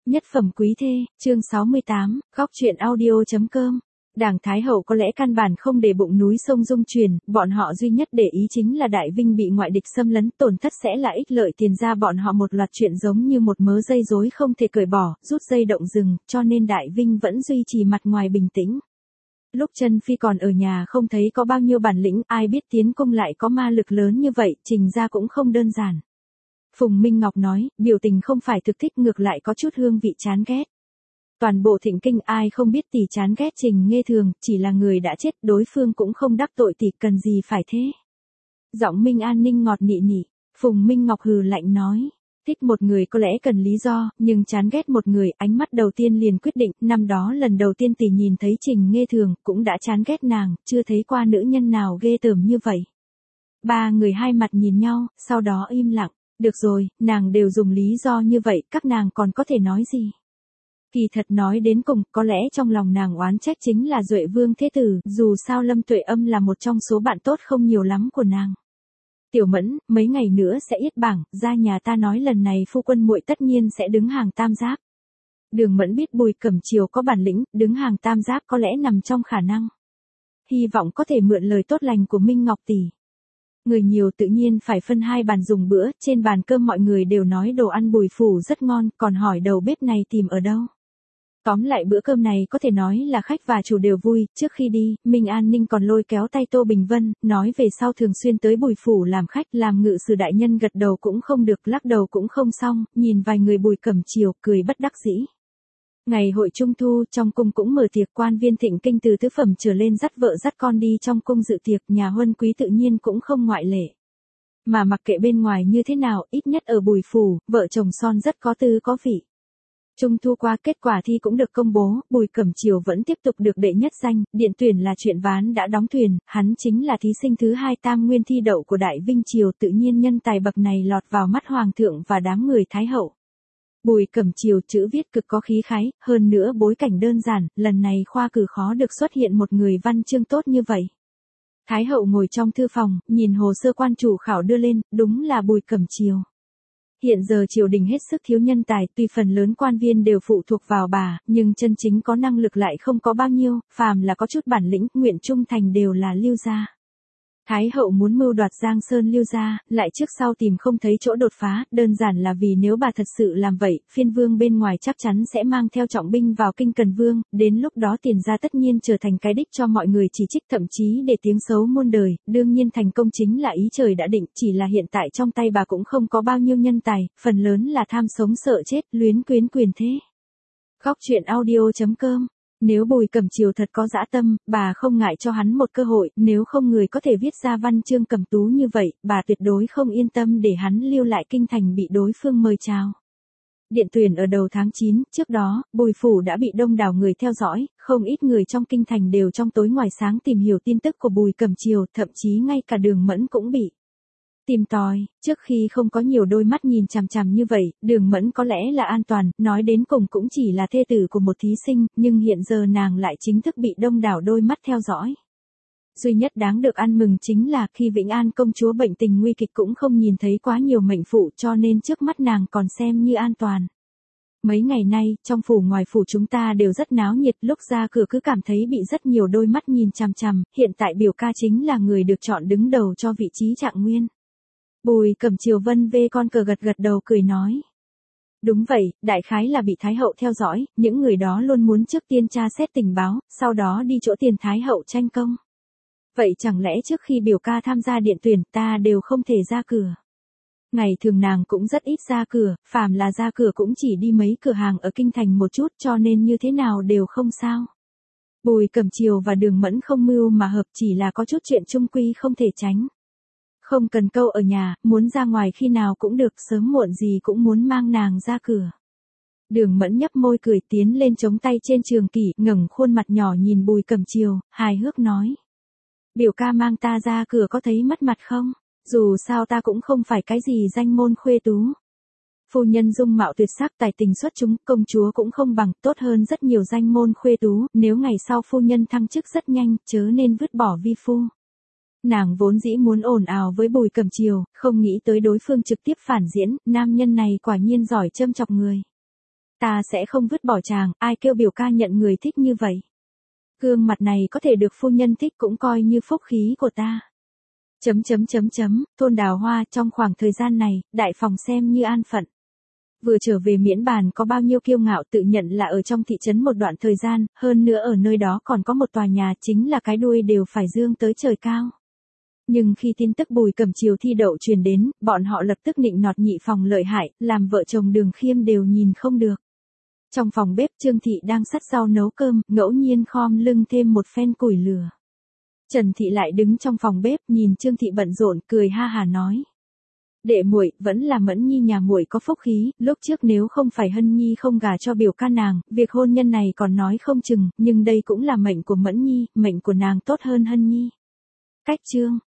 Nhất phẩm quý thê, chương 68, góc truyện audio.com. Đảng Thái Hậu có lẽ căn bản không để bụng núi sông dung truyền, bọn họ duy nhất để ý chính là Đại Vinh bị ngoại địch xâm lấn, tổn thất sẽ là ích lợi tiền ra bọn họ một loạt chuyện giống như một mớ dây rối không thể cởi bỏ, rút dây động rừng, cho nên Đại Vinh vẫn duy trì mặt ngoài bình tĩnh. Lúc Chân Phi còn ở nhà không thấy có bao nhiêu bản lĩnh, ai biết tiến công lại có ma lực lớn như vậy, trình ra cũng không đơn giản. Phùng Minh Ngọc nói, biểu tình không phải thực thích ngược lại có chút hương vị chán ghét. Toàn bộ Thịnh Kinh ai không biết tỷ chán ghét Trình Nghê Thường, chỉ là người đã chết, đối phương cũng không đắc tội tỷ, cần gì phải thế. Giọng Minh An Ninh ngọt nị nị, Phùng Minh Ngọc hừ lạnh nói, thích một người có lẽ cần lý do, nhưng chán ghét một người, ánh mắt đầu tiên liền quyết định, năm đó lần đầu tiên tỷ nhìn thấy Trình Nghê Thường, cũng đã chán ghét nàng, chưa thấy qua nữ nhân nào ghê tởm như vậy. Ba người hai mặt nhìn nhau, sau đó im lặng. Được rồi, nàng đều dùng lý do như vậy, các nàng còn có thể nói gì? Kỳ thật nói đến cùng, có lẽ trong lòng nàng oán trách chính là Duệ Vương Thế Tử, dù sao Lâm Tuệ Âm là một trong số bạn tốt không nhiều lắm của nàng. Tiểu Mẫn, mấy ngày nữa sẽ yết bảng, ra nhà ta nói lần này phu quân muội tất nhiên sẽ đứng hàng tam giáp. Đường Mẫn biết Bùi Cẩm Chiều có bản lĩnh, đứng hàng tam giáp có lẽ nằm trong khả năng. Hy vọng có thể mượn lời tốt lành của Minh Ngọc tỷ. Người nhiều tự nhiên phải phân hai bàn dùng bữa, trên bàn cơm mọi người đều nói đồ ăn Bùi phủ rất ngon, còn hỏi đầu bếp này tìm ở đâu. Tóm lại bữa cơm này có thể nói là khách và chủ đều vui, trước khi đi, Minh An Ninh còn lôi kéo tay Tô Bình Vân, nói về sau thường xuyên tới Bùi phủ làm khách, làm ngự sử đại nhân gật đầu cũng không được, lắc đầu cũng không xong, nhìn vài người Bùi Cẩm Chiều, cười bất đắc dĩ. Ngày hội Trung Thu, trong cung cũng mở tiệc, quan viên Thịnh Kinh từ tứ phẩm trở lên dắt vợ dắt con đi trong cung dự tiệc, nhà huân quý tự nhiên cũng không ngoại lệ. Mà mặc kệ bên ngoài như thế nào, ít nhất ở Bùi phủ, vợ chồng son rất có tư có vị. Trung Thu qua, kết quả thi cũng được công bố, Bùi Cẩm Chiều vẫn tiếp tục được đệ nhất danh, điện tuyển là chuyện ván đã đóng thuyền, hắn chính là thí sinh thứ 2 tam nguyên thi đậu của Đại Vinh Triều, tự nhiên nhân tài bậc này lọt vào mắt hoàng thượng và đám người Thái Hậu. Bùi Cẩm Chiều chữ viết cực có khí khái, hơn nữa bối cảnh đơn giản, lần này khoa cử khó được xuất hiện một người văn chương tốt như vậy. Thái Hậu ngồi trong thư phòng, nhìn hồ sơ quan chủ khảo đưa lên, đúng là Bùi Cẩm Chiều. Hiện giờ triều đình hết sức thiếu nhân tài, tuy phần lớn quan viên đều phụ thuộc vào bà, nhưng chân chính có năng lực lại không có bao nhiêu, phàm là có chút bản lĩnh, nguyện trung thành đều là Lưu gia. Thái Hậu muốn mưu đoạt Giang Sơn Lưu gia, lại trước sau tìm không thấy chỗ đột phá, đơn giản là vì nếu bà thật sự làm vậy, phiên vương bên ngoài chắc chắn sẽ mang theo trọng binh vào kinh Cần Vương, đến lúc đó tiền gia tất nhiên trở thành cái đích cho mọi người chỉ trích, thậm chí để tiếng xấu muôn đời, đương nhiên thành công chính là ý trời đã định, chỉ là hiện tại trong tay bà cũng không có bao nhiêu nhân tài, phần lớn là tham sống sợ chết, luyến quyến quyền thế. Góc truyện audio.com. Nếu Bùi Cẩm Chiều thật có dã tâm, bà không ngại cho hắn một cơ hội, nếu không người có thể viết ra văn chương cầm tú như vậy, bà tuyệt đối không yên tâm để hắn lưu lại kinh thành bị đối phương mời chào. Điện tuyển ở đầu tháng 9, trước đó, Bùi phủ đã bị đông đảo người theo dõi, không ít người trong kinh thành đều trong tối ngoài sáng tìm hiểu tin tức của Bùi Cẩm Chiều, thậm chí ngay cả Đường Mẫn cũng bị tìm tòi, trước khi không có nhiều đôi mắt nhìn chằm chằm như vậy, Đường Mẫn có lẽ là an toàn, nói đến cùng cũng chỉ là thê tử của một thí sinh, nhưng hiện giờ nàng lại chính thức bị đông đảo đôi mắt theo dõi. Duy nhất đáng được ăn mừng chính là khi Vĩnh An công chúa bệnh tình nguy kịch cũng không nhìn thấy quá nhiều mệnh phụ, cho nên trước mắt nàng còn xem như an toàn. Mấy ngày nay, trong phủ ngoài phủ chúng ta đều rất náo nhiệt, lúc ra cửa cứ cảm thấy bị rất nhiều đôi mắt nhìn chằm chằm, hiện tại biểu ca chính là người được chọn đứng đầu cho vị trí trạng nguyên. Bùi Cẩm Chiều vân vê con cờ gật gật đầu cười nói. Đúng vậy, đại khái là bị Thái Hậu theo dõi, những người đó luôn muốn trước tiên tra xét tình báo, sau đó đi chỗ tiền Thái Hậu tranh công. Vậy chẳng lẽ trước khi biểu ca tham gia điện tuyển ta đều không thể ra cửa? Ngày thường nàng cũng rất ít ra cửa, phàm là ra cửa cũng chỉ đi mấy cửa hàng ở kinh thành một chút cho nên như thế nào đều không sao. Bùi Cẩm Chiều và Đường Mẫn không mưu mà hợp, chỉ là có chút chuyện chung quy không thể tránh. Không cần câu ở nhà, muốn ra ngoài khi nào cũng được, sớm muộn gì cũng muốn mang nàng ra cửa. Đường Mẫn nhấp môi cười tiến lên chống tay trên trường kỷ, ngẩng khuôn mặt nhỏ nhìn Bùi Cẩm Chiều, hài hước nói. Biểu ca mang ta ra cửa có thấy mất mặt không? Dù sao ta cũng không phải cái gì danh môn khuê tú. Phu nhân dung mạo tuyệt sắc, tài tình xuất chúng, công chúa cũng không bằng, tốt hơn rất nhiều danh môn khuê tú, nếu ngày sau phu nhân thăng chức rất nhanh, chớ nên vứt bỏ vi phu. Nàng vốn dĩ muốn ồn ào với Bùi Cẩm Chiều, không nghĩ tới đối phương trực tiếp phản diễn, nam nhân này quả nhiên giỏi châm chọc người. Ta sẽ không vứt bỏ chàng, ai kêu biểu ca nhận người thích như vậy. Gương mặt này có thể được phu nhân thích cũng coi như phúc khí của ta. Thôn Đào Hoa, trong khoảng thời gian này, đại phòng xem như an phận. Vừa trở về miễn bàn có bao nhiêu kiêu ngạo tự nhận là ở trong thị trấn một đoạn thời gian, hơn nữa ở nơi đó còn có một tòa nhà chính là cái đuôi đều phải dương tới trời cao. Nhưng khi tin tức Bùi Cẩm Chiều thi đậu truyền đến, bọn họ lập tức nịnh nọt nhị phòng lợi hại, làm vợ chồng Đường Khiêm đều nhìn không được. Trong phòng bếp Trương Thị đang sắt rau nấu cơm, ngẫu nhiên khom lưng thêm một phen củi lửa. Trần Thị lại đứng trong phòng bếp nhìn Trương Thị bận rộn cười ha hà nói. Đệ muội vẫn là Mẫn Nhi nhà muội có phúc khí, lúc trước nếu không phải Hân Nhi không gả cho biểu ca nàng, việc hôn nhân này còn nói không chừng, nhưng đây cũng là mệnh của Mẫn Nhi, mệnh của nàng tốt hơn Hân Nhi. Cách chương